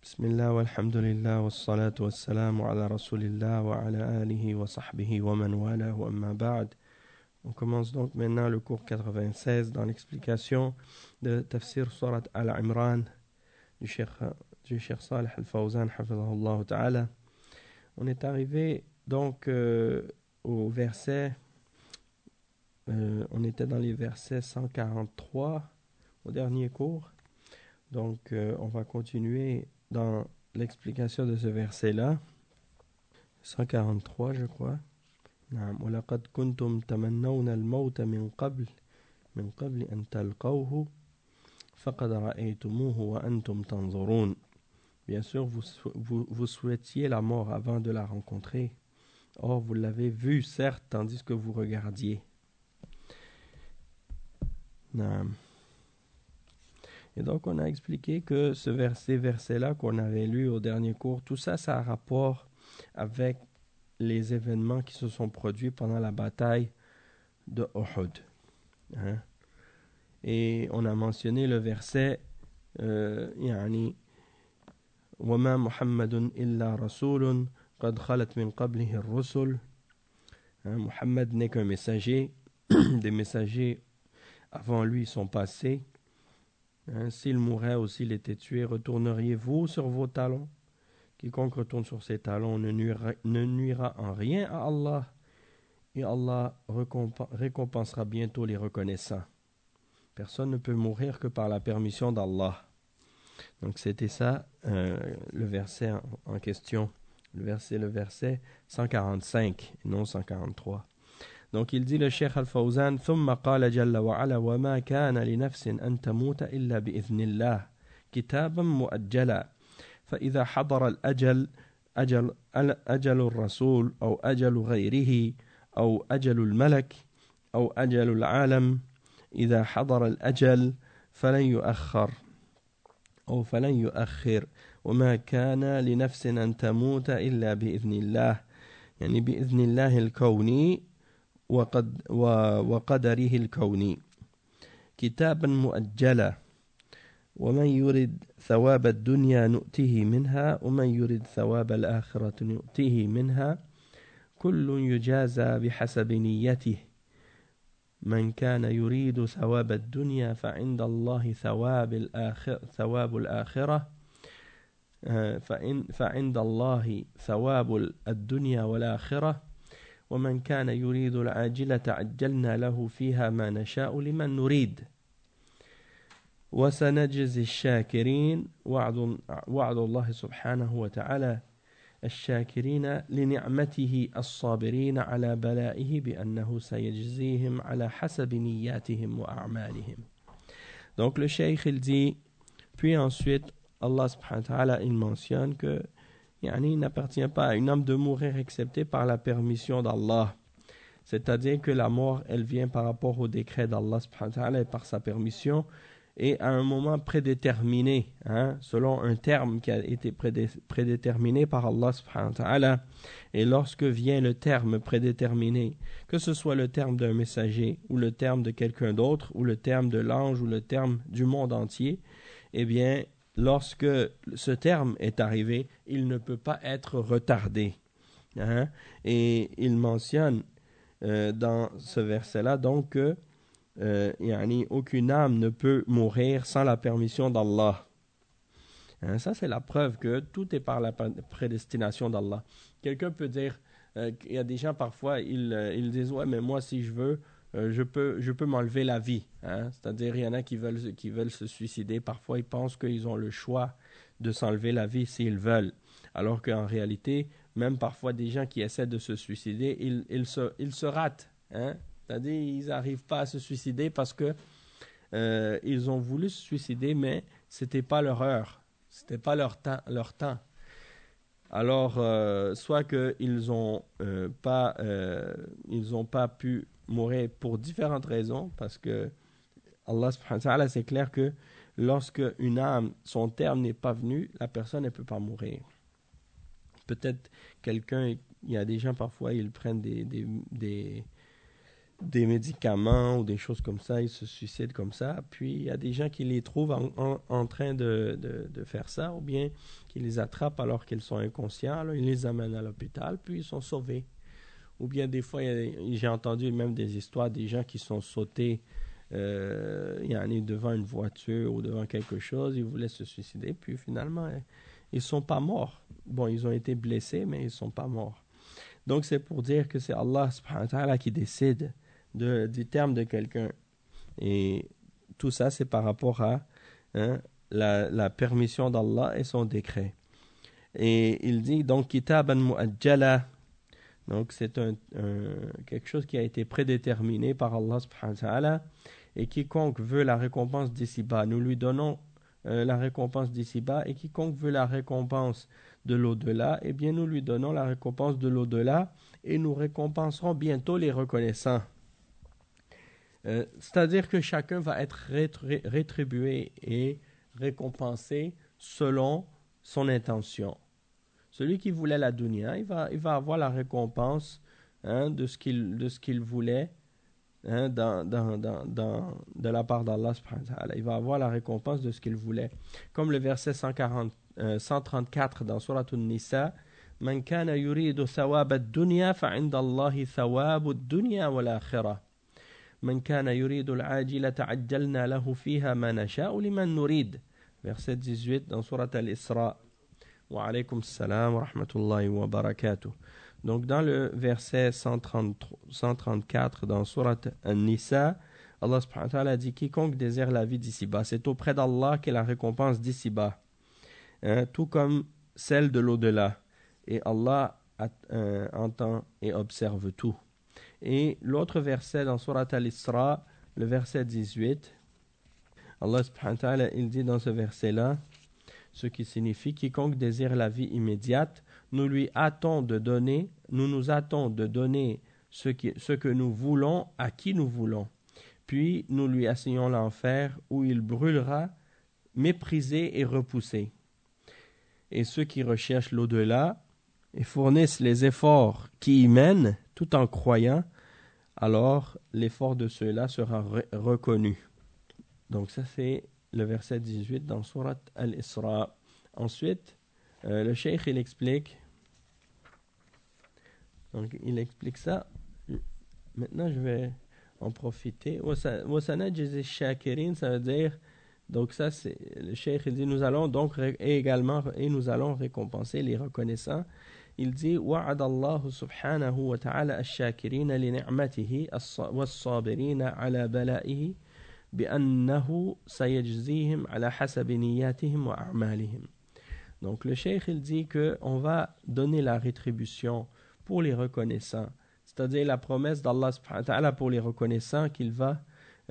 Bismillah walhamdulillah wassalatu wassalamu ala rasulillah wa ala alihi wa sahbihi wa man wala wa amma ba'd. On commence donc maintenant le cours 96 dans l'explication de Tafsir Surat Al-Imran du Cheikh Salih Al-Fawzan hafizahullah ta'ala. On est arrivé donc au verset, on était dans les versets 143 au dernier cours. Donc on va continuer dans l'explication de ce verset-là, 143 je crois. وَلَقَدْ كُنْتُمْ تَمَنَّوْنَ الْمَوْتَ مِنْ قَبْلِ أَنْ تَلْقَوْهُ فَقَدْ رَأَيْتُمُوهُ وَأَنْتُمْ تَنْظُرُونَ. Bien sûr, vous souhaitiez la mort avant de la rencontrer. Or, vous l'avez vue, certes, tandis que vous regardiez. Et donc, on a expliqué que ces versets-là qu'on avait lus au dernier cours, tout ça, ça a rapport avec les événements qui se sont produits pendant la bataille de Uhud. Et on a mentionné le verset وَمَا مُحَمَّدٌ إِلَّا رَسُولٌ قَدْ خَلَتْ مِنْ قَبْلِهِ الرُّسُلُ. Muhammad n'est qu'un messager. Des messagers avant lui sont passés. S'il mourait ou s'il était tué, retourneriez-vous sur vos talons? Quiconque retourne sur ses talons ne nuira en rien à Allah, et Allah récompensera bientôt les reconnaissants. Personne ne peut mourir que par la permission d'Allah. Donc c'était ça le verset en question. Le verset 145 et non 143. Donc il dit le Cheikh Al-Fawzan ثم قال جل وعلا وما كان لنفس أن تموت إلا بإذن الله كتابا مؤجلا فإذا حضر الأجل أجل الرسول أو أجل غيره أو أجل الملك أو أجل العالم إذا حضر الأجل فلن يؤخر وما كان لنفس أن تموت إلا بإذن الله يعني بإذن الله الكوني وقدره الكوني كتابا مؤجلا ومن يريد ثواب الدنيا نؤته منها ومن يريد ثواب الآخرة نؤته منها كل يجازى بحسب نيته من كان يريد ثواب الدنيا فعند الله ثواب الآخرة فعند الله ثواب الدنيا والآخرة ومن كان يريد العاجلة عجلنا له فيها ما نشاء لمن نريد وسنجزي الشاكرين وعد الله سبحانه وتعالى الشاكرين لنعمته الصابرين على بلائه بأنه سيجزيهم على حسب نياتهم وأعمالهم. Donc le cheikh il dit, puis ensuite Allah subhanahu wa ta'ala il mentionne que il n'appartient pas à une âme de mourir excepté par la permission d'Allah. C'est-à-dire que la mort, elle vient par rapport au décret d'Allah subhanahu wa ta'ala et par sa permission et à un moment prédéterminé, selon un terme qui a été prédéterminé par Allah subhanahu wa ta'ala. Et lorsque vient le terme prédéterminé, que ce soit le terme d'un messager ou le terme de quelqu'un d'autre ou le terme de l'ange ou le terme du monde entier, eh bien, lorsque ce terme est arrivé, il ne peut pas être retardé. Et il mentionne dans ce verset-là donc que aucune âme ne peut mourir sans la permission d'Allah. Ça, c'est la preuve que tout est par la prédestination d'Allah. Quelqu'un peut dire, il y a des gens parfois, ils disent, ouais, mais moi, si je veux, je peux m'enlever la vie. C'est-à-dire, il y en a qui veulent se suicider. Parfois, ils pensent qu'ils ont le choix de s'enlever la vie s'ils veulent. Alors qu'en réalité, même parfois, des gens qui essaient de se suicider, ils se ratent. C'est-à-dire, ils n'arrivent pas à se suicider parce que ils ont voulu se suicider, mais c'était pas leur heure. C'était pas leur temps. Alors, soit qu'ils n'ont pas pu mourir pour différentes raisons, parce que Allah subhanahu wa ta'ala, c'est clair que lorsque une âme, son terme n'est pas venu, la personne ne peut pas mourir. Peut-être il y a des gens parfois, ils prennent des des médicaments ou des choses comme ça, ils se suicident comme ça. Puis il y a des gens qui les trouvent en train de faire ça, ou bien qui les attrapent alors qu'ils sont inconscients, alors ils les amènent à l'hôpital, puis ils sont sauvés. Ou bien des fois, j'ai entendu même des histoires des gens qui sont sautés devant une voiture ou devant quelque chose, ils voulaient se suicider, puis finalement, ils ne sont pas morts. Bon, ils ont été blessés, mais ils ne sont pas morts. Donc c'est pour dire que c'est Allah subhanahu wa ta'ala qui décide du terme de quelqu'un. Et tout ça, c'est par rapport à la permission d'Allah et son décret. Et il dit donc kitaban mu'ajjala. Donc c'est quelque chose qui a été prédéterminé par Allah subhanahu wa ta'ala. Et quiconque veut la récompense d'ici-bas, nous lui donnons la récompense d'ici-bas. Et quiconque veut la récompense de l'au-delà, eh bien nous lui donnons la récompense de l'au-delà. Et nous récompenserons bientôt les reconnaissants. C'est-à-dire que chacun va être rétribué et récompensé selon son intention. Celui qui voulait la dunya, il va avoir la récompense de ce qu'il voulait de la part d'Allah subhanahu wa ta'ala. Il va avoir la récompense de ce qu'il voulait. Comme le verset 134 dans Surat An-Nisa, Man kana yuridu thawab ad-dunya fa'inda Allahi thawab ad-dunya wal akhirah. من كان يريد العاجلة عجلنا له فيها ما نشاء لمن نريد. Verset 18 dans Surat Al-Isra. Wa alaykum salam wa rahmatullahi wa barakatuh. Donc dans le verset 134 dans Surat An-Nisa, Allah subhanahu wa ta'ala dit quiconque désire la vie d'ici-bas, c'est auprès d'Allah qu'est la récompense d'ici-bas, tout comme celle de l'au-delà. Et Allah entend et observe tout. Et l'autre verset dans Surat Al-Isra, le verset 18, Allah subhanahu wa ta'ala, il dit dans ce verset-là, ce qui signifie quiconque désire la vie immédiate, nous nous hâtons de donner ce que nous voulons à qui nous voulons. Puis nous lui assignons l'enfer où il brûlera, méprisé et repoussé. Et ceux qui recherchent l'au-delà et fournissent les efforts qui y mènent, tout en croyant, alors l'effort de ceux-là sera reconnu. Donc ça c'est le verset 18 dans Surat Al-Isra. Ensuite, le cheikh il explique. Donc il explique ça. Maintenant je vais en profiter. Wasanajzi shakirin, ça veut dire, donc ça c'est le cheikh il dit nous allons donc nous allons récompenser les reconnaissants. Il dit وعد الله سبحانه وتعالى الشاكرين لنعمته والصابرين على بلائه بأنه سيجزيهم على حسب نياتهم وأعمالهم. Donc le cheikh il dit que on va donner la rétribution pour les reconnaissants, c'est-à-dire la promesse d'Allah subhanahu wa ta'ala pour les reconnaissants qu'il va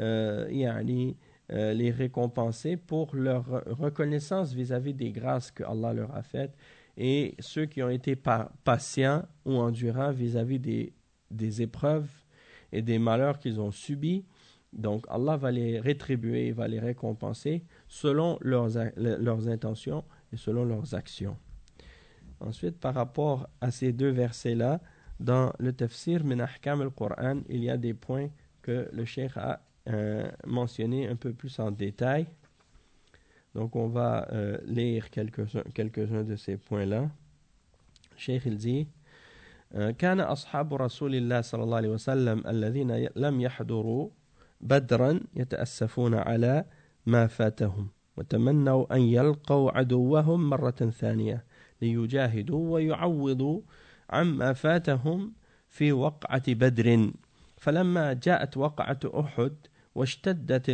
les récompenser pour leur reconnaissance vis-à-vis des grâces que Allah leur a faites, et ceux qui ont été patients ou endurants vis-à-vis des épreuves et des malheurs qu'ils ont subis. Donc Allah va les rétribuer, va les récompenser selon leurs intentions et selon leurs actions. Ensuite, par rapport à ces deux versets-là, dans le tafsir min ahkam al-Qur'an, il y a des points que le cheikh a mentionnés un peu plus en détail. Donc on va lire quelques-uns de ces points-là. Le cheikh il dit كان أصحاب رسول الله صلى الله عليه وسلم الذين لم يحضروا بدرا يتأسفون على ما فاتهم وتمنوا أن يلقوا عدوهم مرة ثانية ليجاهدوا ويعوضوا عما فاتهم في وقعة بدر فلما جاءت وقعة أحد واشتدت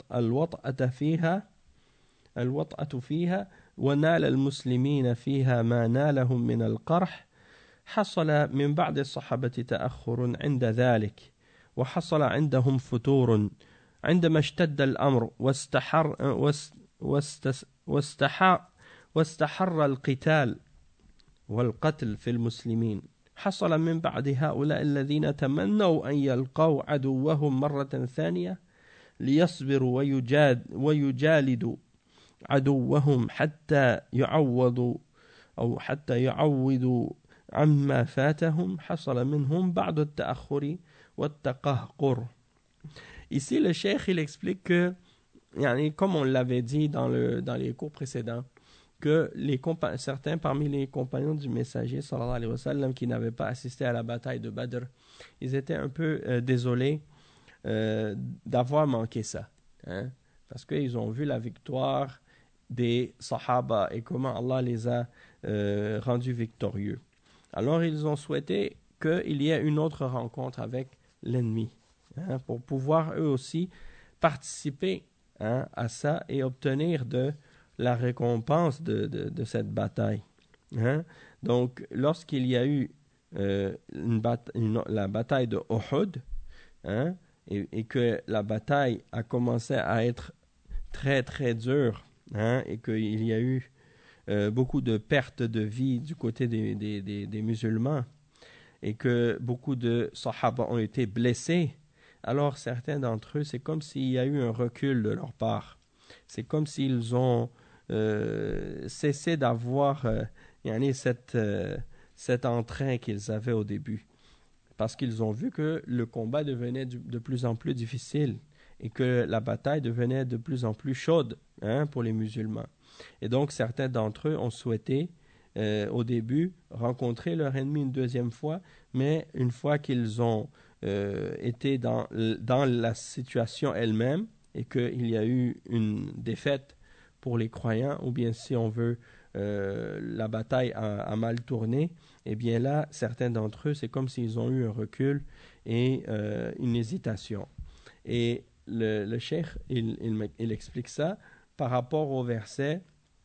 الوطأة فيها ونال المسلمين فيها ما نالهم من القرح حصل من بعض الصحابة تأخر عند ذلك وحصل عندهم فتور عندما اشتد الأمر واستحر القتال والقتل في المسلمين حصل من بعد هؤلاء الذين تمنوا أن يلقوا عدوهم مرة ثانية ليصبروا ويجالدوا عدوهم حتى يعوضوا عما فاتهم حصل منهم بعض التأخر والتقهقر. Ici, le cheikh, il explique que, comme on l'avait dit dans les cours précédents, que certains parmi les compagnons du messager, sallallahu alayhi wa sallam, qui n'avaient pas assisté à la bataille de Badr, ils étaient un peu désolés d'avoir manqué ça. Hein, parce qu'ils ont vu la victoire des Sahaba et comment Allah les a rendus victorieux. Alors, ils ont souhaité qu'il y ait une autre rencontre avec l'ennemi, pour pouvoir eux aussi participer à ça et obtenir de la récompense de cette bataille. Donc, lorsqu'il y a eu la bataille de Uhud, et que la bataille a commencé à être très très dure, et qu'il y a eu beaucoup de pertes de vie du côté des musulmans, et que beaucoup de sahaba ont été blessés, alors certains d'entre eux, c'est comme s'il y a eu un recul de leur part. C'est comme s'ils ont cessé d'avoir cet entrain qu'ils avaient au début. Parce qu'ils ont vu que le combat devenait de plus en plus difficile et que la bataille devenait de plus en plus chaude pour les musulmans. Et donc certains d'entre eux ont souhaité au début rencontrer leur ennemi une deuxième fois, mais une fois qu'ils ont été dans la situation elle-même et qu'il y a eu une défaite pour les croyants, ou bien si on veut la bataille a mal tourné, et bien là, certains d'entre eux, c'est comme s'ils ont eu un recul et une hésitation. Et le cheikh, il explique ça par rapport au verset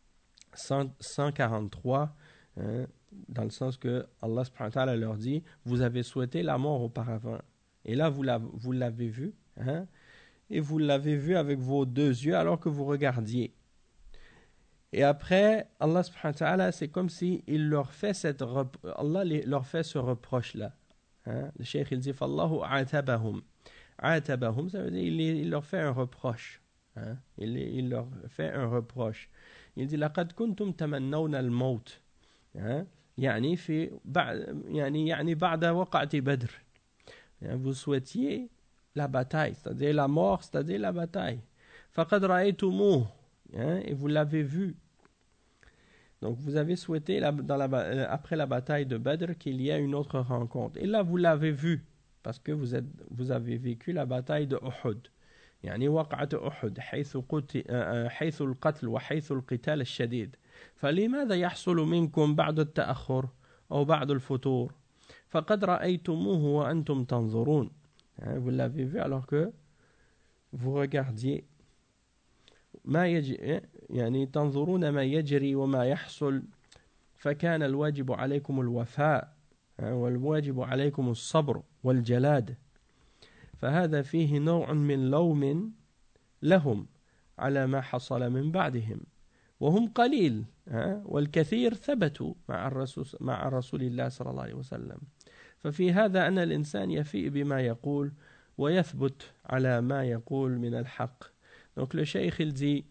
143, dans le sens que Allah subhanahu wa ta'ala leur dit, vous avez souhaité la mort auparavant, et là vous l'avez vu, et vous l'avez vu avec vos deux yeux alors que vous regardiez. Et après, Allah subhanahu wa ta'ala, c'est comme si il leur fait Allah leur fait ce reproche-là. Le cheikh, il dit, Fallahu a'tabahum. A'tabahum, ça veut dire, il leur fait un reproche. Il leur fait un reproche. Il dit, لقد كنتم تمنون الموت. يعني بعد وقعة بدر. Vous souhaitiez la bataille, c'est-à-dire la mort, c'est-à-dire la bataille. فقد رأيتموه. Et vous l'avez vu. Donc vous avez souhaité après la bataille de Badr qu'il y ait une autre rencontre. Et là vous l'avez vu parce que vous avez vécu la bataille de Uhud. يعني وقعة أحد حيث القتل وحيث القتال الشديد. فلماذا يحصل منكم بعد التأخر أو بعد الفتور؟ فقد رأيتموه وأنتم تنظرون. Vous l'avez vu alors que vous regardiez. تنظرون ما يجري وما يحصل فكان الواجب عليكم الوفاء والواجب عليكم الصبر والجلاد فهذا فيه نوع من لوم لهم على ما حصل من بعدهم وهم قليل والكثير ثبتوا مع رسول الله صلى الله عليه وسلم ففي هذا أن الإنسان يفيء بما يقول ويثبت على ما يقول من الحق. Donc le cheikh il dit,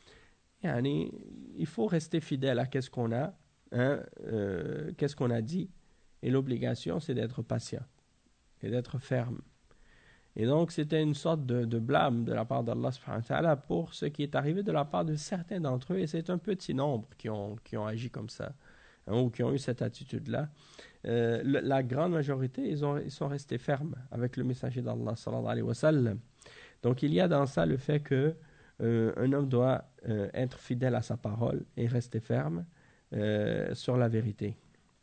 il faut rester fidèle à qu'est-ce qu'on a, qu'est-ce qu'on a dit, et l'obligation c'est d'être patient et d'être ferme. Et donc c'était une sorte de blâme de la part d'Allah subhanahu wa ta'ala pour ce qui est arrivé de la part de certains d'entre eux, et c'est un petit nombre qui ont agi comme ça, ou qui ont eu cette attitude-là. La grande majorité, ils sont restés fermes avec le messager d'Allah sallallahu alayhi wa sallam. Donc il y a dans ça le fait que un homme doit être fidèle à sa parole et rester ferme sur la vérité,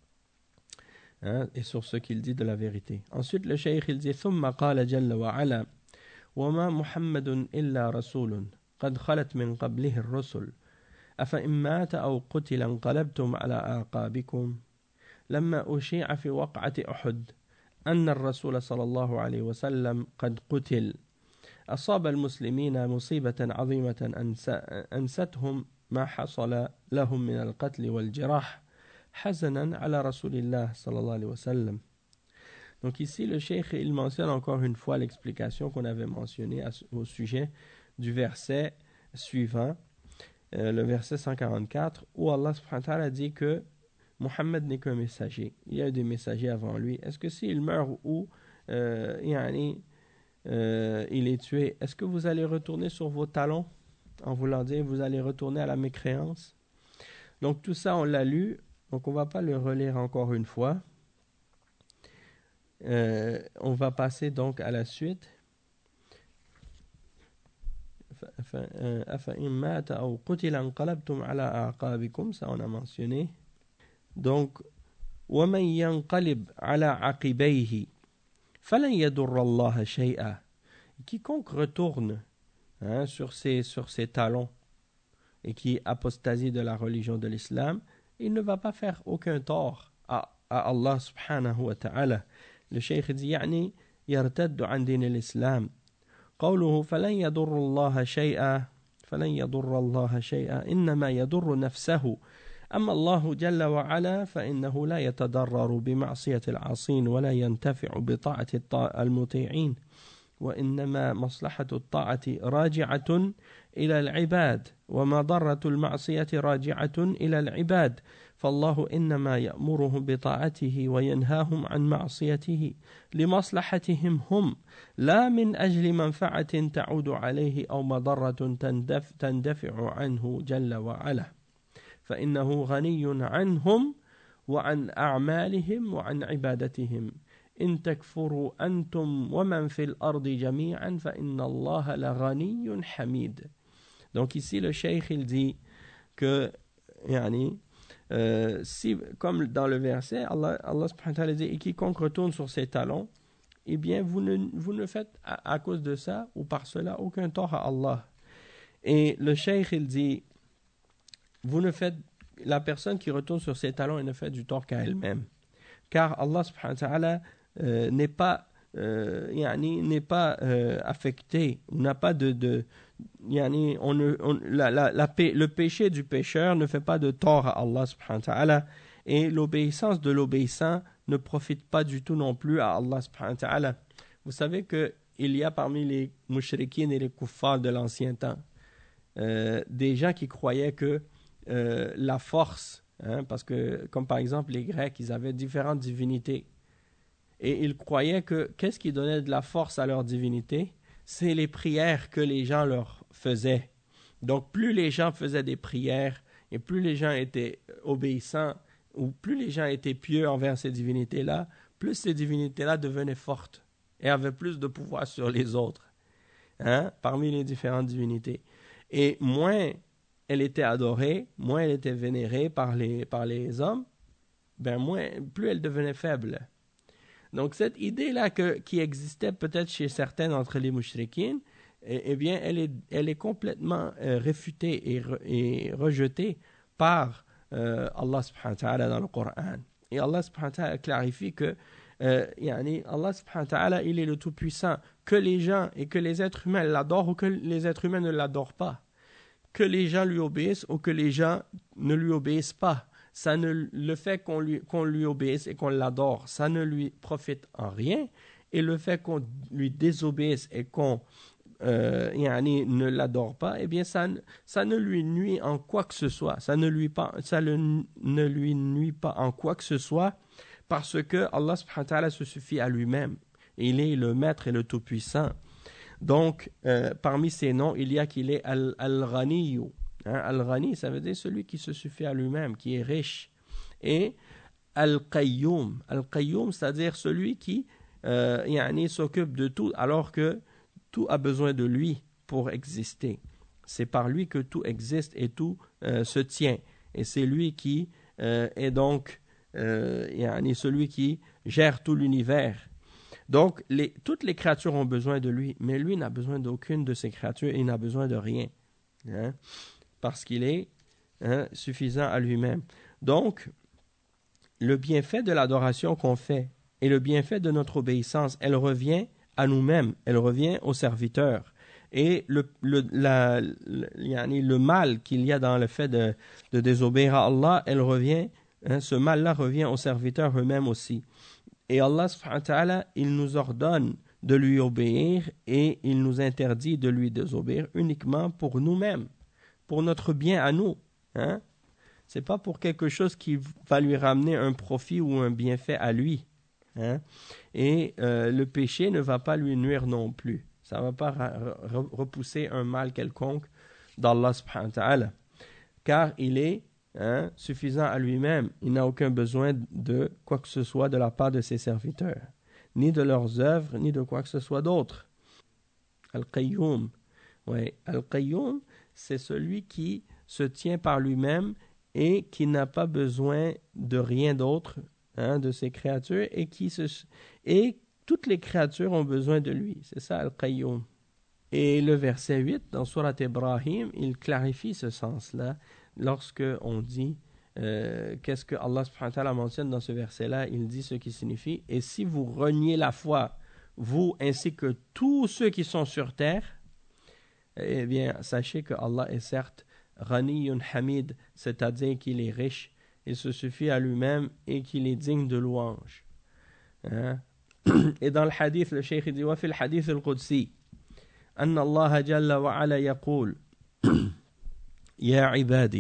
et sur ce qu'il dit de la vérité. Ensuite le cheikh il dit ثم قال جل وعلا وما محمد إلا رسول قد خلت من قبله الرسل أفإن مات أو قتل انقلبتم على أعقابكم لما أشيع في وقعة أحد أن الرسول صلى الله عليه وسلم قد قتل أصاب المسلمين مصيبة عظيمة أنستهم ما حصل لهم من القتل والجراح حزنا على رسول الله صلى الله عليه وسلم. Donc ici le cheikh il mentionne encore une fois l'explication qu'on avait mentionnée au sujet du verset suivant, le verset 144, où Allah subhanahu wa ta'ala dit que Muhammad n'est qu'un messager. Il y a eu des messagers avant lui. Est-ce que s'il meurt ou il est tué, est-ce que vous allez retourner sur vos talons en voulant dire vous allez retourner à la mécréance? Donc tout ça on l'a lu, donc on ne va pas le relire encore une fois. On va passer donc à la suite. أفإن مات أو قتل انقلبتم على أعقابكم, ça on a mentionné. Donc ومن ينقلب على عقبيه فلن يضر الله شيئا. Quiconque retourne sur ses talons et qui apostasie de la religion de l'islam, il ne va pas faire aucun tort à Allah subhanahu wa ta'ala. Le cheikh dit يعني يرتد عن دين الإسلام. قوله فلن يضر الله شيئا إنما يضر نفسه. أما الله جل وعلا فإنه لا يتضرر بمعصية العاصين ولا ينتفع بطاعة المطيعين، وإنما مصلحة الطاعة راجعة إلى العباد ومضرة المعصية راجعة إلى العباد، فالله إنما يأمرهم بطاعته وينهاهم عن معصيته لمصلحتهم هم، لا من أجل منفعة تعود عليه أو مضرة تندفع عنه جل وعلا، فإنه غني عنهم وعن أعمالهم وعن عبادتهم. إن تكفروا أنتم ومن في الأرض جميعا فإن الله لغني حميد. Donc ici le cheikh il dit que si, comme dans le verset, Allah subhanahu wa ta'ala dit et quiconque retourne sur ses talons, eh bien vous ne faites à cause de ça ou par cela aucun tort à Allah. Et le cheikh il dit la personne qui retourne sur ses talons, elle ne fait du tort qu'à elle-même, car Allah subhanahu wa ta'ala n'est pas affecté, n'a pas le péché du pécheur ne fait pas de tort à Allah subhanahu wa ta'ala, et l'obéissance de l'obéissant ne profite pas du tout non plus à Allah subhanahu wa ta'ala. Vous savez que il y a parmi les mushrikines et les kuffars de l'ancien temps des gens qui croyaient que la force, parce que comme par exemple les Grecs, ils avaient différentes divinités. Et ils croyaient que qu'est-ce qui donnait de la force à leur divinité? C'est les prières que les gens leur faisaient. Donc plus les gens faisaient des prières et plus les gens étaient obéissants ou plus les gens étaient pieux envers ces divinités-là, plus ces divinités-là devenaient fortes et avaient plus de pouvoir sur les autres, parmi les différentes divinités. Et moins elle était adorée, moins elle était vénérée par les hommes, plus elle devenait faible. Donc cette idée-là qui existait peut-être chez certains d'entre les mushrikines, eh bien elle est complètement réfutée et rejetée par Allah subhanahu wa ta'ala dans le Coran. Et Allah subhanahu wa ta'ala clarifie que Allah subhanahu wa ta'ala il est le tout-puissant, que les gens et que les êtres humains l'adorent ou que les êtres humains ne l'adorent pas, que les gens lui obéissent ou que les gens ne lui obéissent pas. Le fait qu'on lui obéisse et qu'on l'adore, ça ne lui profite en rien. Et le fait qu'on lui désobéisse et qu'on ne l'adore pas, eh bien ça ne lui nuit en quoi que ce soit. Ça ne lui nuit pas en quoi que ce soit, parce que Allah subhanahu wa ta'ala se suffit à lui-même. Il est le maître et le tout-puissant. Donc, parmi ses noms, il y a qu'il est Al-Ghani. Al-Ghani, ça veut dire celui qui se suffit à lui-même, qui est riche. Et Al-Qayyum. Al-Qayyum, c'est-à-dire celui qui s'occupe de tout, alors que tout a besoin de lui pour exister. C'est par lui que tout existe et tout se tient. Et c'est lui qui est donc celui qui gère tout l'univers. Donc, toutes les créatures ont besoin de lui, mais lui n'a besoin d'aucune de ces créatures et il n'a besoin de rien. Parce qu'il est suffisant à lui-même. Donc, le bienfait de l'adoration qu'on fait et le bienfait de notre obéissance, elle revient à nous-mêmes, elle revient aux serviteurs. Et le mal qu'il y a dans le fait de désobéir à Allah, ce mal-là revient aux serviteurs eux-mêmes aussi. Et Allah subhanahu wa ta'ala, il nous ordonne de lui obéir et il nous interdit de lui désobéir uniquement pour nous-mêmes, pour notre bien à nous. C'est pas pour quelque chose qui va lui ramener un profit ou un bienfait à lui. Hein? Et le péché ne va pas lui nuire non plus. Ça ne va pas repousser un mal quelconque d'Allah subhanahu wa ta'ala. Car il est suffisant à lui-même. Il n'a aucun besoin de quoi que ce soit de la part de ses serviteurs, ni de leurs œuvres, ni de quoi que ce soit d'autre. Al-Qayyum. Ouais. Al-Qayyum, c'est celui qui se tient par lui-même et qui n'a pas besoin de rien d'autre de ses créatures et toutes les créatures ont besoin de lui. C'est ça Al-Qayyum. Et le verset 8 dans Surat Ibrahim, il clarifie ce sens-là lorsque on dit qu'est-ce que Allah subhanahu wa ta'ala mentionne dans ce verset-là. Il dit ce qui signifie « Et si vous reniez la foi, vous ainsi que tous ceux qui sont sur terre, eh bien, sachez que Allah est certes Ghaniyun Hamid, c'est-à-dire qu'il est riche, il se suffit à lui-même et qu'il est digne de louange. » Et dans le hadith, le cheikh dit « Wa fil hadith al-Qudsi, أن الله جل وعلا يقول يا عبادي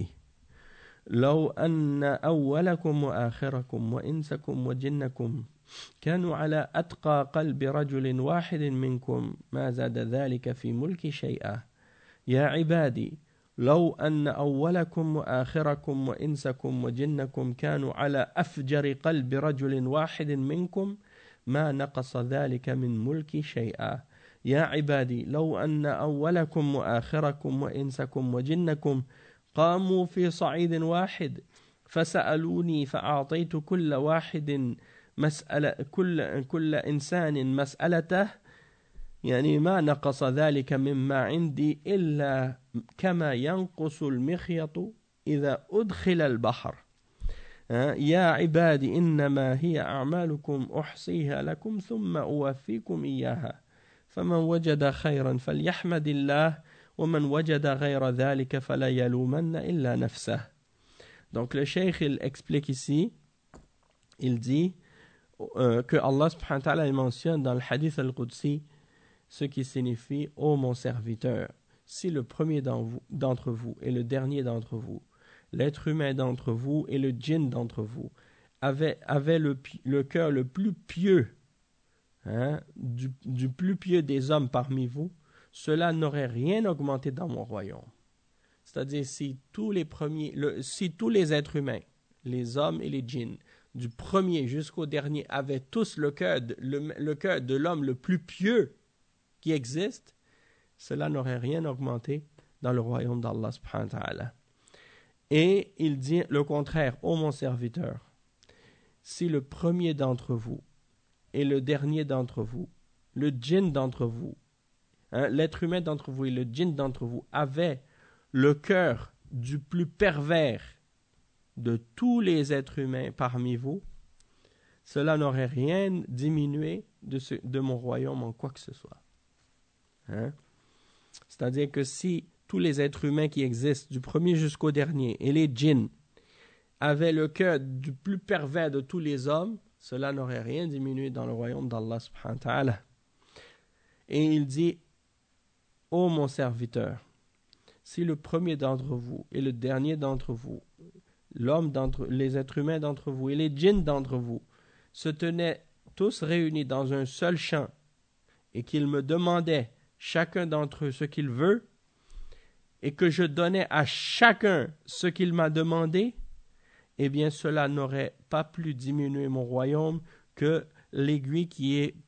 لو أن أولكم وآخركم وإنسكم وجنكم كانوا على أتقى قلب رجل واحد منكم ما زاد ذلك في ملكي شيئا يا عبادي لو أن أولكم وآخركم وإنسكم وجنكم كانوا على أفجر قلب رجل واحد منكم ما نقص ذلك من ملكي شيئا يا عبادي لو أن أولكم وآخركم وإنسكم وجنكم قاموا في صعيد واحد فسألوني فأعطيت كل واحد مسألة كل إنسان مسألته يعني ما نقص ذلك مما عندي إلا كما ينقص المخيط إذا أدخل البحر يا عبادي إنما هي أعمالكم أحصيها لكم ثم أوفيكم إياها فمن وجد خيرا فليحمد الله ومن وجد غير ذلك فلا يلومن إلا نفسه. Donc le cheikh il explique ici, il dit que Allah subhanahu wa ta'ala mentionne dans le hadith al-Qudsi ce qui signifie ô mon serviteur, si le premier d'entre vous et le dernier d'entre vous, l'être humain d'entre vous et le djinn d'entre vous avait le cœur le plus pieux du plus pieux des hommes parmi vous, cela n'aurait rien augmenté dans mon royaume. C'est-à-dire si tous les êtres humains, les hommes et les djinns, du premier jusqu'au dernier, avaient tous le cœur de l'homme le plus pieux qui existe, cela n'aurait rien augmenté dans le royaume d'Allah subhanahu wa ta'ala. Et il dit le contraire, ô mon serviteur, si le premier d'entre vous et le dernier d'entre vous, le djinn d'entre vous, l'être humain d'entre vous et le djinn d'entre vous avaient le cœur du plus pervers de tous les êtres humains parmi vous, cela n'aurait rien diminué de mon royaume en quoi que ce soit. C'est-à-dire que si tous les êtres humains qui existent, du premier jusqu'au dernier, et les djinns, avaient le cœur du plus pervers de tous les hommes, cela n'aurait rien diminué dans le royaume d'Allah subhanahu wa ta'ala. Et il dit, ô mon serviteur, si le premier d'entre vous et le dernier d'entre vous, les êtres humains d'entre vous et les djinns d'entre vous, se tenaient tous réunis dans un seul champ et qu'ils me demandaient chacun d'entre eux ce qu'il veut et que je donnais à chacun ce qu'il m'a demandé, eh bien cela n'aurait pas plus diminué mon royaume que l'aiguille qui est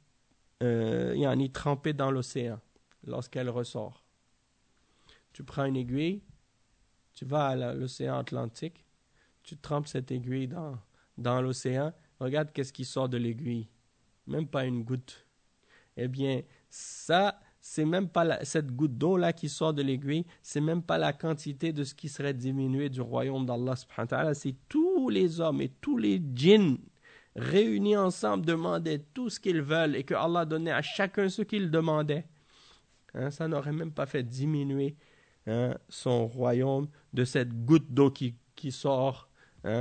trempée dans l'océan lorsqu'elle ressort. Tu prends une aiguille, tu vas à l'océan Atlantique, tu trempes cette aiguille dans l'océan, regarde qu'est-ce qui sort de l'aiguille. Même pas une goutte. Eh bien, ça, c'est même pas cette goutte d'eau-là qui sort de l'aiguille, c'est même pas la quantité de ce qui serait diminué du royaume d'Allah subhanahu wa ta'ala. C'est tous les hommes et tous les djinns réunis ensemble demandaient tout ce qu'ils veulent et que Allah donnait à chacun ce qu'il demandait. Ça n'aurait même pas fait diminuer son royaume de cette goutte d'eau qui sort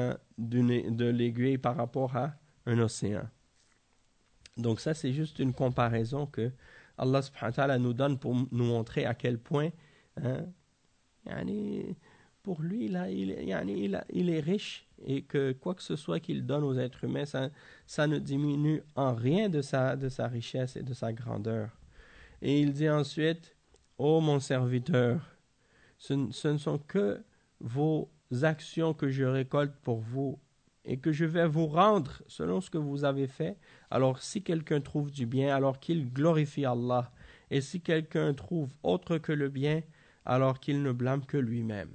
de l'aiguille par rapport à un océan. Donc ça, c'est juste une comparaison que Allah subhanahu wa ta'ala nous donne pour nous montrer à quel point pour lui, il est riche et que quoi que ce soit qu'il donne aux êtres humains, ça ne diminue en rien de sa richesse et de sa grandeur. Et il dit ensuite, ô mon serviteur, ce ne sont que vos actions que je récolte pour vous et que je vais vous rendre selon ce que vous avez fait. Alors si quelqu'un trouve du bien, alors qu'il glorifie Allah. Et si quelqu'un trouve autre que le bien, alors qu'il ne blâme que lui-même.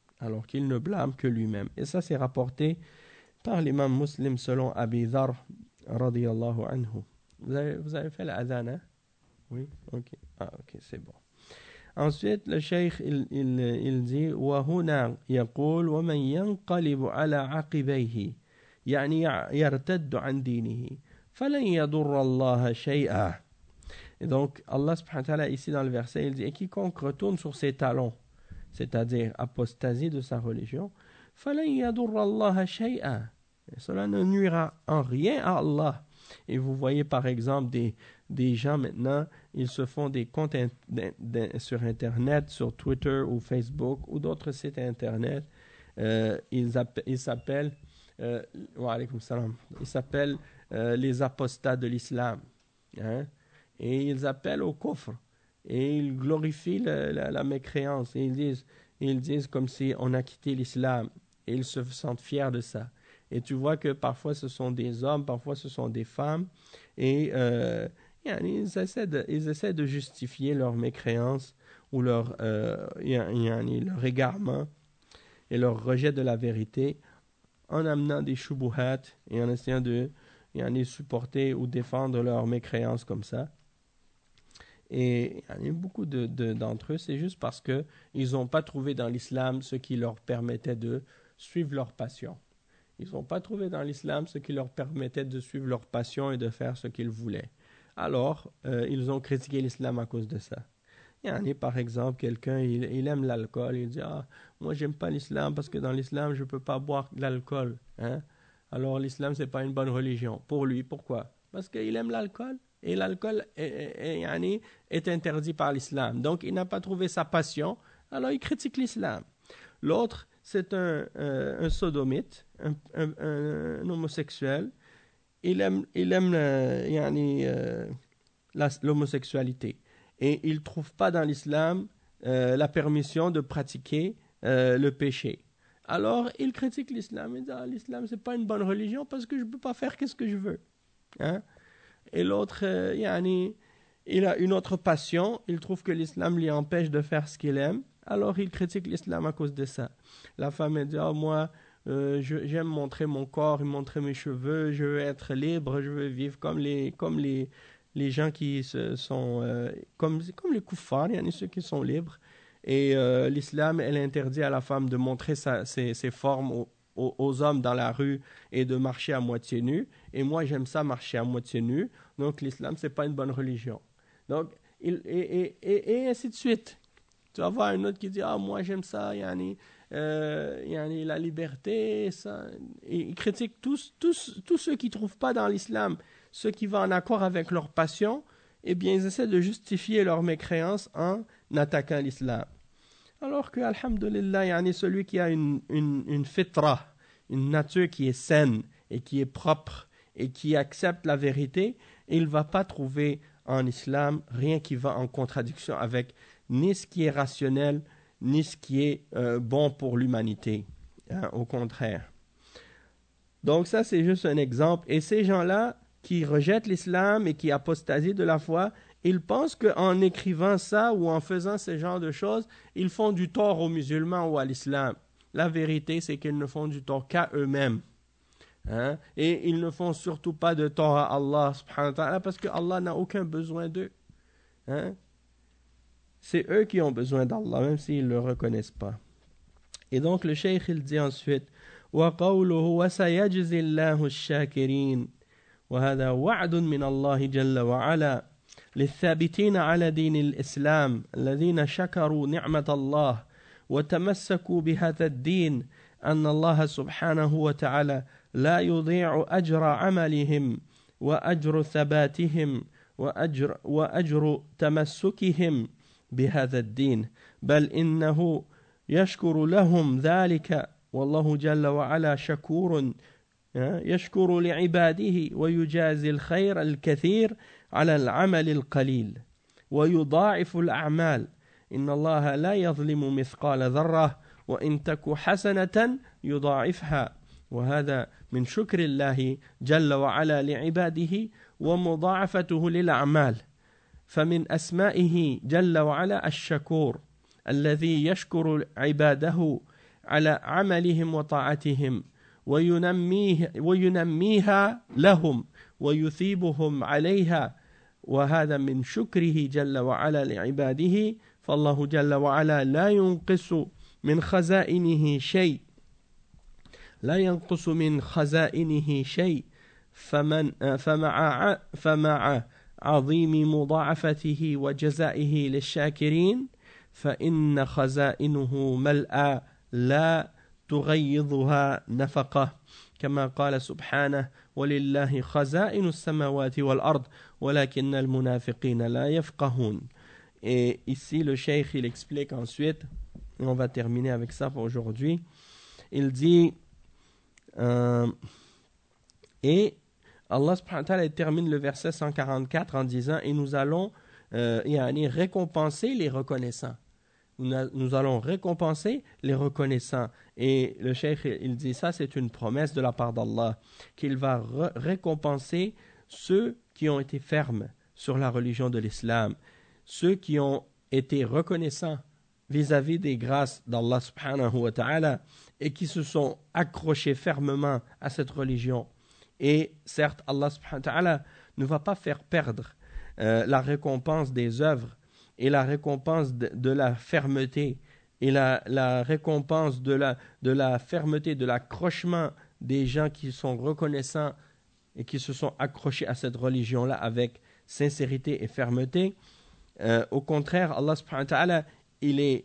Et ça, c'est rapporté par l'imam Muslim selon Abi Dharr, radiyallahu anhu. Vous avez fait l'adhan, hein? Oui? Ok. Ah, ok, c'est bon. Ensuite, le cheikh, il dit وَهُنَا يقول وَمَنْ يَنْقَلِبُ عَلَى عَقِبَيْهِ يعني يرتد عن دينه فلن يضر الله شيئا. Et donc, Allah subhanahu wa ta'ala, ici dans le verset, il dit, et quiconque retourne sur ses talons, c'est-à-dire apostasie de sa religion, فَلَنْ يَضُرَّ اللَّهَ شَيْئًا. Cela ne nuira en rien à Allah. Et vous voyez par exemple des gens maintenant, ils se font des comptes sur Internet, sur Twitter ou Facebook ou d'autres sites Internet. Ils s'appellent les apostats de l'islam. Hein? Et ils appellent au kufr. Et ils glorifient la mécréance. Et ils disent comme si on a quitté l'islam. Et ils se sentent fiers de ça. Et tu vois que parfois ce sont des hommes, parfois ce sont des femmes. Et ils essaient de justifier leur mécréance ou leur égarement et leur rejet de la vérité en amenant des shubuhat et en essayant de supporter ou défendre leur mécréance comme ça. Et beaucoup d'entre eux, c'est juste parce qu'ils n'ont pas trouvé dans l'islam ce qui leur permettait de suivre leur passion. Ils n'ont pas trouvé dans l'islam ce qui leur permettait de suivre leur passion et de faire ce qu'ils voulaient. Alors, ils ont critiqué l'islam à cause de ça. Par exemple, quelqu'un, il aime l'alcool, il dit « Ah, moi j'aime pas l'islam parce que dans l'islam, je ne peux pas boire de l'alcool. Hein? Alors l'islam, ce n'est pas une bonne religion. » Pour lui, pourquoi? Parce qu'il aime l'alcool. Et l'alcool est interdit par l'islam. Donc, il n'a pas trouvé sa passion, alors il critique l'islam. L'autre, c'est un sodomite, un homosexuel. Il aime l'homosexualité. Et il ne trouve pas dans l'islam la permission de pratiquer le péché. Alors, il critique l'islam. Il dit, l'islam, ce n'est pas une bonne religion parce que je ne peux pas faire ce que je veux. Hein? Et l'autre, il a une autre passion. Il trouve que l'islam lui empêche de faire ce qu'il aime. Alors, il critique l'islam à cause de ça. La femme, elle dit, moi, j'aime montrer mon corps, montrer mes cheveux, je veux être libre, je veux vivre comme les gens qui sont, comme les kuffars, ceux qui sont libres. Et l'islam, elle interdit à la femme de montrer ses formes aux hommes dans la rue et de marcher à moitié nu. Et moi, j'aime ça, marcher à moitié nu. Donc, l'islam, ce n'est pas une bonne religion. Donc, et ainsi de suite. Tu vas voir un autre qui dit, moi, j'aime ça, la liberté. Ça. Et ils critiquent tous ceux qui ne trouvent pas dans l'islam, ceux qui vont en accord avec leur passion, eh bien, ils essaient de justifier leur mécréance en attaquant l'islam. Alors que, alhamdulillah, celui qui a une fitra, une nature qui est saine et qui est propre et qui accepte la vérité, il ne va pas trouver en islam rien qui va en contradiction avec ni ce qui est rationnel, ni ce qui est bon pour l'humanité. Au contraire. Donc ça, c'est juste un exemple. Et ces gens-là qui rejettent l'islam et qui apostasient de la foi, ils pensent qu'en écrivant ça ou en faisant ce genre de choses, ils font du tort aux musulmans ou à l'islam. La vérité, c'est qu'ils ne font du tort qu'à eux-mêmes. Hein? Et ils ne font surtout pas de tort à Allah subhanahu wa ta'ala parce que Allah n'a aucun besoin d'eux. Hein? C'est eux qui ont besoin d'Allah, même s'ils ne le reconnaissent pas. Et donc le cheikh, il dit ensuite وَقَوْلُهُ وَسَيَجْزِ اللَّهُ الشَّاكِرِينَ وهذا وعد من الله جل وعلا للثابتين على دين الإسلام الذين شكروا نعمة الله وتمسكوا بهذا الدين أن الله سبحانه وتعالى لا يضيع أجر عملهم وأجر ثباتهم وأجر تمسكهم بهذا الدين بل إنه يشكر لهم ذلك والله جل وعلا شكور يشكر لعباده ويجازي الخير الكثير على العمل القليل ويضاعف الأعمال إن الله لا يظلم مثقال ذرة وإن تك حسنة يضاعفها وهذا من شكر الله جل وعلا لعباده ومضاعفته للأعمال فمن أسمائه جل وعلا الشكور الذي يشكر عباده على عملهم وطاعتهم وينميها لهم ويثيبهم عليها وهذا من شكره جل وعلا لعباده فالله جل وعلا لا ينقص من خزائنه شيء فمع عظيم مضاعفته وجزائه للشاكرين فإن خزائنه ملأى لا تغيضها نفقة كما قال سبحانه ولله خزائن السماوات والأرض ولكن المنافقين لا يفقهون. Et ici le cheikh il explique ensuite, et on va terminer avec ça pour aujourd'hui, il dit et Allah subhanahu wa ta'ala termine le verset 144 en disant et nous allons récompenser les reconnaissants. Nous allons récompenser les reconnaissants. Et le cheikh, il dit ça, c'est une promesse de la part d'Allah, qu'il va récompenser ceux qui ont été fermes sur la religion de l'islam, ceux qui ont été reconnaissants vis-à-vis des grâces d'Allah subhanahu wa ta'ala et qui se sont accrochés fermement à cette religion. Et certes, Allah subhanahu wa ta'ala ne va pas faire perdre la récompense des œuvres et la récompense de la fermeté et la récompense de la fermeté, de l'accrochement des gens qui sont reconnaissants et qui se sont accrochés à cette religion-là avec sincérité et fermeté. Au contraire, Allah subhanahu wa ta'ala, il est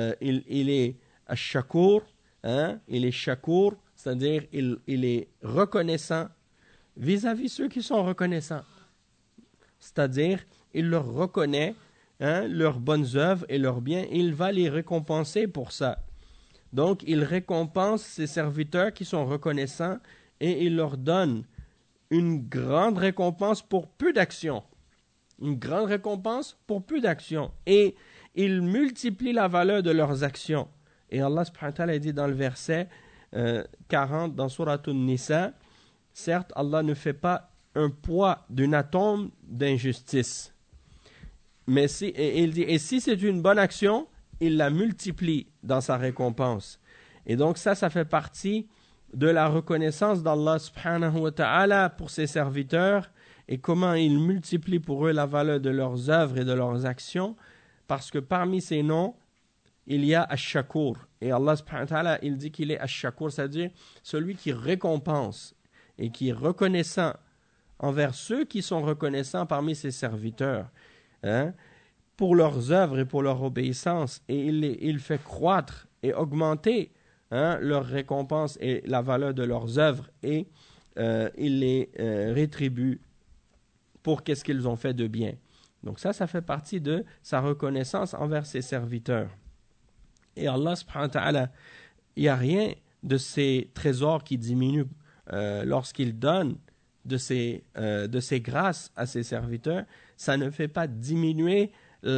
ash-shakur, il est shakur, c'est-à-dire il est reconnaissant vis-à-vis ceux qui sont reconnaissants. C'est-à-dire, il leur reconnaît leurs bonnes œuvres et leurs biens, et il va les récompenser pour ça. Donc, il récompense ses serviteurs qui sont reconnaissants et il leur donne une grande récompense pour peu d'actions. Une grande récompense pour peu d'actions. Et il multiplie la valeur de leurs actions. Et Allah subhanahu wa ta'ala dit dans le verset 40 dans Surat An-Nisa, certes, Allah ne fait pas un poids d'un atome d'injustice. Mais il dit, et si c'est une bonne action, il la multiplie dans sa récompense. Et donc ça fait partie de la reconnaissance d'Allah subhanahu wa ta'ala pour ses serviteurs et comment il multiplie pour eux la valeur de leurs œuvres et de leurs actions, parce que parmi ces noms, il y a Ash-Shakur. Et Allah subhanahu wa ta'ala, il dit qu'il est Ash-Shakur, c'est-à-dire celui qui récompense et qui est reconnaissant envers ceux qui sont reconnaissants parmi ses serviteurs. Pour leurs œuvres et pour leur obéissance, et il fait croître et augmenter leur récompense et la valeur de leurs œuvres, et il les rétribue pour qu'est-ce qu'ils ont fait de bien. Donc ça fait partie de sa reconnaissance envers ses serviteurs. Et Allah subhanahu wa ta'ala, il n'y a rien de ses trésors qui diminue lorsqu'il donne de ses grâces à ses serviteurs. Ça ne fait pas diminuer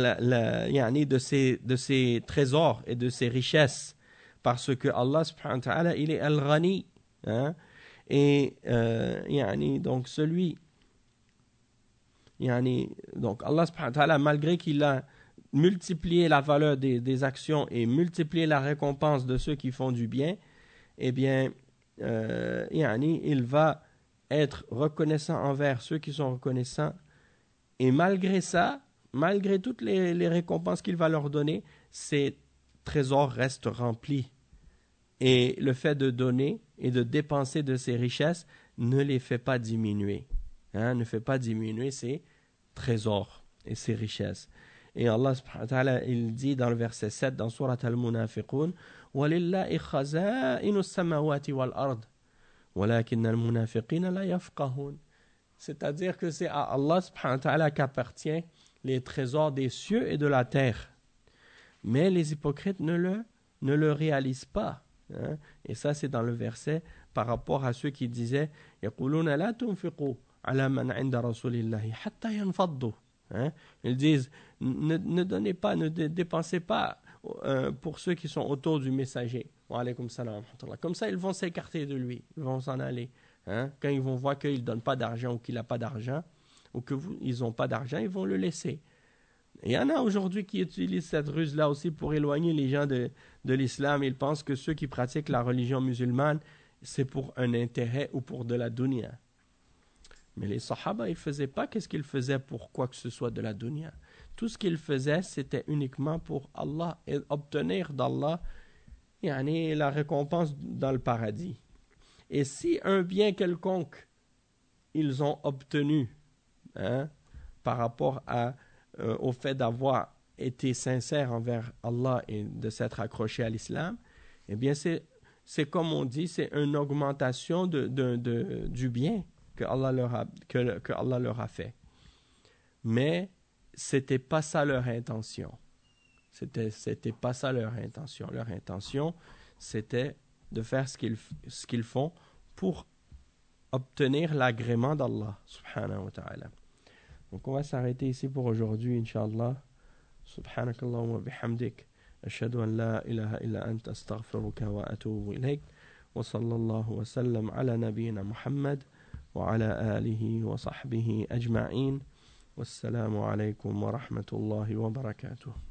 de ses trésors et de ses richesses, parce que Allah subhanahu wa ta'ala, il est al-Ghani, et donc donc Allah subhanahu wa ta'ala, malgré qu'il a multiplié la valeur des actions et multiplié la récompense de ceux qui font du bien, eh bien il va être reconnaissant envers ceux qui sont reconnaissants. Et malgré ça, malgré toutes les récompenses qu'il va leur donner, ces trésors restent remplis. Et le fait de donner et de dépenser de ses richesses ne les fait pas diminuer. Ne fait pas diminuer ses trésors et ses richesses. Et Allah subhanahu wa ta'ala, il dit dans le verset 7 dans Surat Al-Munafiqun, وَلِلَّهِ خَزَائِنُ السَّمَاوَاتِ وَالْأَرْضِ وَلَكِنَّ الْمُنَافِقِينَ لَا يَفْقَهُونَ. C'est-à-dire que c'est à Allah subhanahu wa ta'ala qu'appartient les trésors des cieux et de la terre. Mais les hypocrites ne le ne le réalisent pas. Hein? Et ça, c'est dans le verset par rapport à ceux qui disaient يَقُولُونَ لَا تُنْفِقُوا عَلَى مَنْ عِنْدَ رَسُولِ اللَّهِ حَتَّى يَنْفَضُّوا. Ils disent ne donnez pas, ne dépensez pas pour ceux qui sont autour du messager. Wa alaykum salam. Comme ça, ils vont s'écarter de lui, ils vont s'en aller. Hein? Quand ils vont voir qu'il ne donne pas d'argent ou qu'il n'a pas d'argent, ou qu'ils n'ont pas d'argent, ils vont le laisser. Et il y en a aujourd'hui qui utilisent cette ruse-là aussi pour éloigner les gens de l'islam. Ils pensent que ceux qui pratiquent la religion musulmane, c'est pour un intérêt ou pour de la dunya. Mais les sahaba, ils ne faisaient pas qu'est-ce qu'ils faisaient pour quoi que ce soit de la dunya. Tout ce qu'ils faisaient, c'était uniquement pour Allah et obtenir d'Allah la récompense dans le paradis. Et si un bien quelconque ils ont obtenu par rapport au fait d'avoir été sincères envers Allah et de s'être accrochés à l'islam, eh bien c'est comme on dit, c'est une augmentation du bien que Allah leur a fait. Mais c'était pas ça leur intention. C'était pas ça leur intention. Leur intention, c'était de faire ce qu'ils font pour obtenir l'agrément d'Allah subhanahu wa ta'ala. Donc on va s'arrêter ici pour aujourd'hui, Inch'Allah. Subhanakallahumma wa bihamdik. Ashhadu an la ilaha illa anta astaghfiruka wa atubu ilayk. Wa sallallahu wa sallam ala nabiyyina Muhammad wa ala alihi wa sahbihi ajma'in. Wassalamu alaykum wa rahmatullahi wa barakatuh.